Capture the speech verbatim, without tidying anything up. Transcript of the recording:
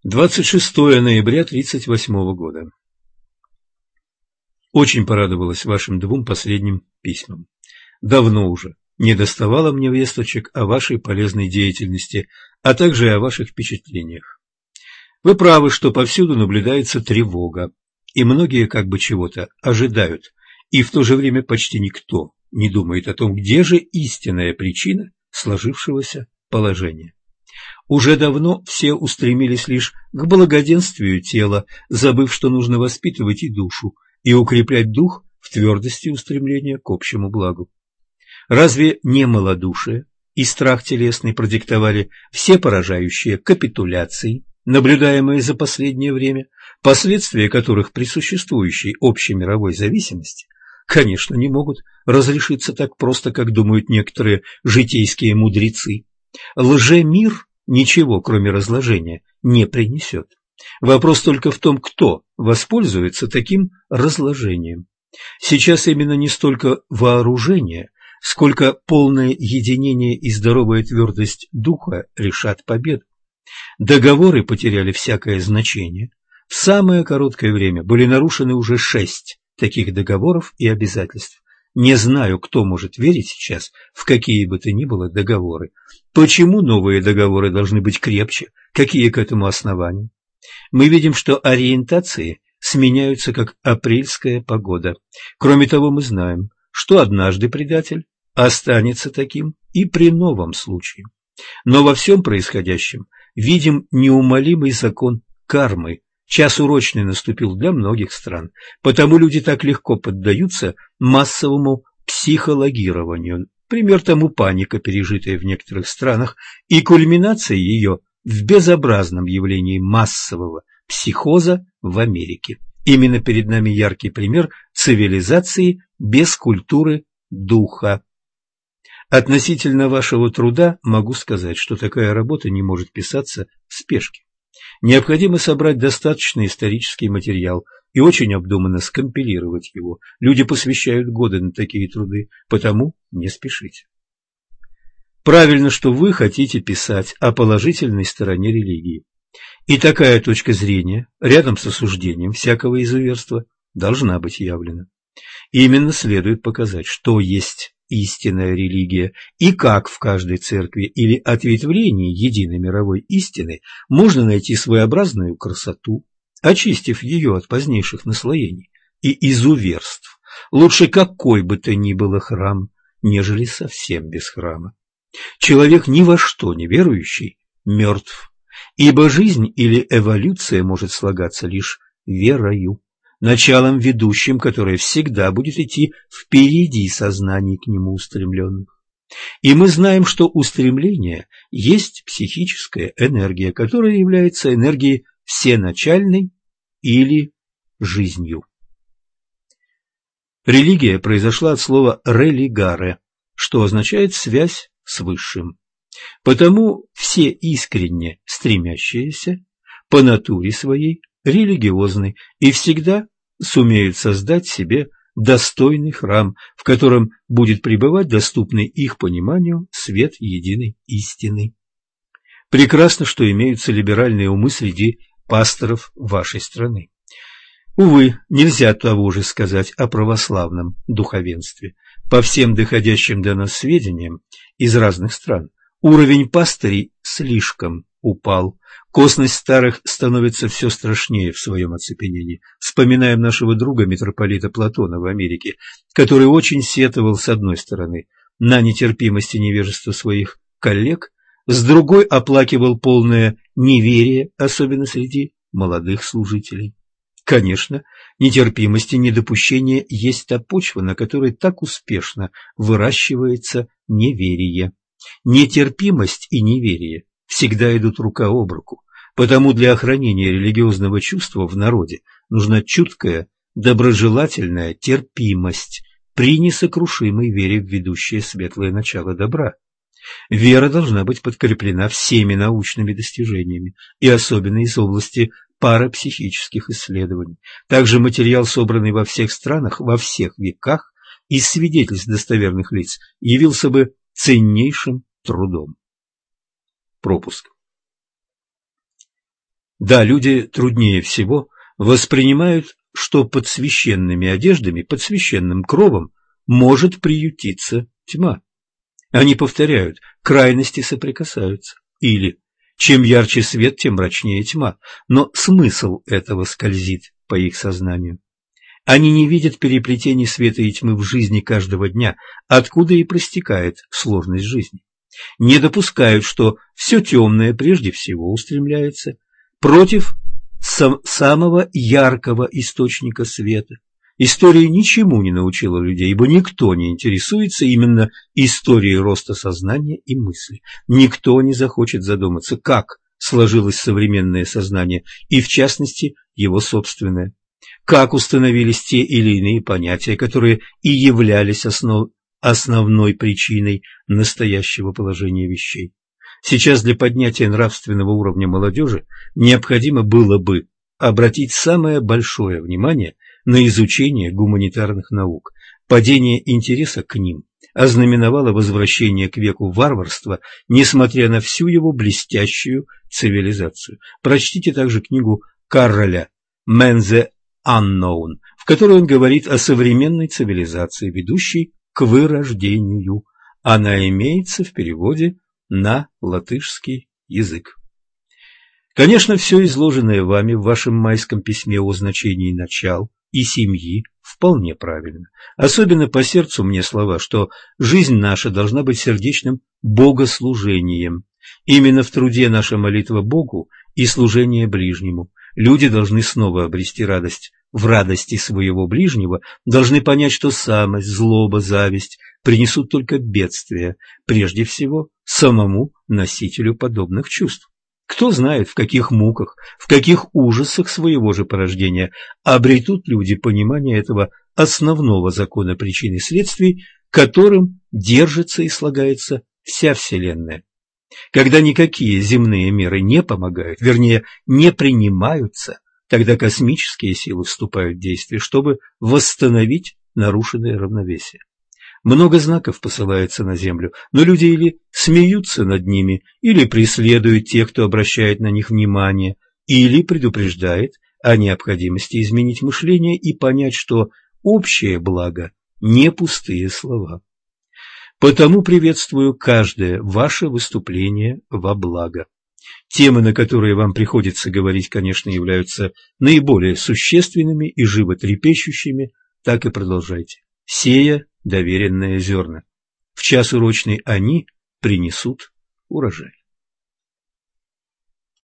двадцать шестое ноября тридцать восьмого года. Очень порадовалась вашим двум последним письмам. Давно уже не доставало мне весточек о вашей полезной деятельности, а также о ваших впечатлениях. Вы правы, что повсюду наблюдается тревога, и многие как бы чего-то ожидают, и в то же время почти никто не думает о том, где же истинная причина сложившегося положения. Уже давно все устремились лишь к благоденствию тела, забыв, что нужно воспитывать и душу, и укреплять дух в твердости устремления к общему благу. Разве не малодушие и страх телесный продиктовали все поражающие капитуляции, наблюдаемые за последнее время, последствия которых при существующей общемировой зависимости, конечно, не могут разрешиться так просто, как думают некоторые житейские мудрецы. Лжемир ничего, кроме разложения, не принесет. Вопрос только в том, кто воспользуется таким разложением. Сейчас именно не столько вооружение, сколько полное единение и здоровая твердость духа решат победу. Договоры потеряли всякое значение. В самое короткое время были нарушены уже шесть таких договоров и обязательств. Не знаю, кто может верить сейчас в какие бы то ни было договоры. Почему новые договоры должны быть крепче? Какие к этому основания? Мы видим, что ориентации сменяются, как апрельская погода. Кроме того, мы знаем, что однажды предатель останется таким и при новом случае. Но во всем происходящем видим неумолимый закон кармы. Час урочный наступил для многих стран, потому люди так легко поддаются массовому психологированию. Пример тому паника, пережитая в некоторых странах, и кульминация ее в безобразном явлении массового психоза в Америке. Именно перед нами яркий пример цивилизации без культуры духа. Относительно вашего труда могу сказать, что такая работа не может писаться в спешке. Необходимо собрать достаточный исторический материал и очень обдуманно скомпилировать его. Люди посвящают годы на такие труды, потому не спешите. Правильно, что вы хотите писать о положительной стороне религии. И такая точка зрения, рядом с осуждением всякого изуверства, должна быть явлена. Именно следует показать, что есть истинная религия, и как в каждой церкви или ответвлении единой мировой истины можно найти своеобразную красоту, очистив ее от позднейших наслоений и изуверств. Лучше какой бы то ни было храм, нежели совсем без храма. Человек ни во что не верующий мертв, ибо жизнь или эволюция может слагаться лишь верою, началом ведущим, которое всегда будет идти впереди сознаний к нему устремленных. И мы знаем, что устремление есть психическая энергия, которая является энергией всеначальной или жизнью. Религия произошла от слова «религаре», что означает «связь с Высшим». Потому все искренне стремящиеся по натуре своей религиозны и всегда сумеют создать себе достойный храм, в котором будет пребывать доступный их пониманию свет единой истины. Прекрасно, что имеются либеральные умы среди пасторов вашей страны. Увы, нельзя того же сказать о православном духовенстве. По всем доходящим до нас сведениям из разных стран, уровень пастырей слишком упал. Косность старых становится все страшнее в своем оцепенении. Вспоминаем нашего друга митрополита Платона в Америке, который очень сетовал с одной стороны на нетерпимость и невежество своих коллег, с другой оплакивал полное неверие, особенно среди молодых служителей. Конечно, нетерпимость и недопущение есть та почва, на которой так успешно выращивается неверие. Нетерпимость и неверие всегда идут рука об руку, потому для охранения религиозного чувства в народе нужна чуткая, доброжелательная терпимость при несокрушимой вере в ведущее светлое начало добра. Вера должна быть подкреплена всеми научными достижениями, и особенно из области парапсихических исследований. Также материал, собранный во всех странах, во всех веках, из свидетельств достоверных лиц, явился бы ценнейшим трудом. Пропуск. Да, люди труднее всего воспринимают, что под священными одеждами, под священным кровом может приютиться тьма. Они повторяют, крайности соприкасаются, или чем ярче свет, тем мрачнее тьма, но смысл этого скользит по их сознанию. Они не видят переплетений света и тьмы в жизни каждого дня, откуда и проистекает сложность жизни. Не допускают, что все темное прежде всего устремляется против сам, самого яркого источника света. История ничему не научила людей, ибо никто не интересуется именно историей роста сознания и мысли. Никто не захочет задуматься, как сложилось современное сознание, и в частности его собственное. Как установились те или иные понятия, которые и являлись основ... основной причиной настоящего положения вещей. Сейчас для поднятия нравственного уровня молодежи необходимо было бы обратить самое большое внимание на изучение гуманитарных наук. Падение интереса к ним ознаменовало возвращение к веку варварства, несмотря на всю его блестящую цивилизацию. Прочтите также книгу Карроля «Man the Unknown», в которой он говорит о современной цивилизации, ведущей к вырождению. Она имеется в переводе на латышский язык. Конечно, все изложенное вами в вашем майском письме о значении начал и семьи вполне правильно. Особенно по сердцу мне слова, что жизнь наша должна быть сердечным богослужением. Именно в труде наша молитва Богу и служение ближнему. Люди должны снова обрести радость в радости своего ближнего, должны понять, что самость, злоба, зависть принесут только бедствия, прежде всего самому носителю подобных чувств. Кто знает, в каких муках, в каких ужасах своего же порождения обретут люди понимание этого основного закона причин и следствий, которым держится и слагается вся Вселенная. Когда никакие земные меры не помогают, вернее, не принимаются, тогда космические силы вступают в действие, чтобы восстановить нарушенное равновесие. Много знаков посылается на Землю, но люди или смеются над ними, или преследуют тех, кто обращает на них внимание, или предупреждает о необходимости изменить мышление и понять, что общее благо не пустые слова. Потому приветствую каждое ваше выступление во благо. Темы, на которые вам приходится говорить, конечно, являются наиболее существенными и животрепещущими, так и продолжайте, сея доверенные зерна. В час урочный они принесут урожай.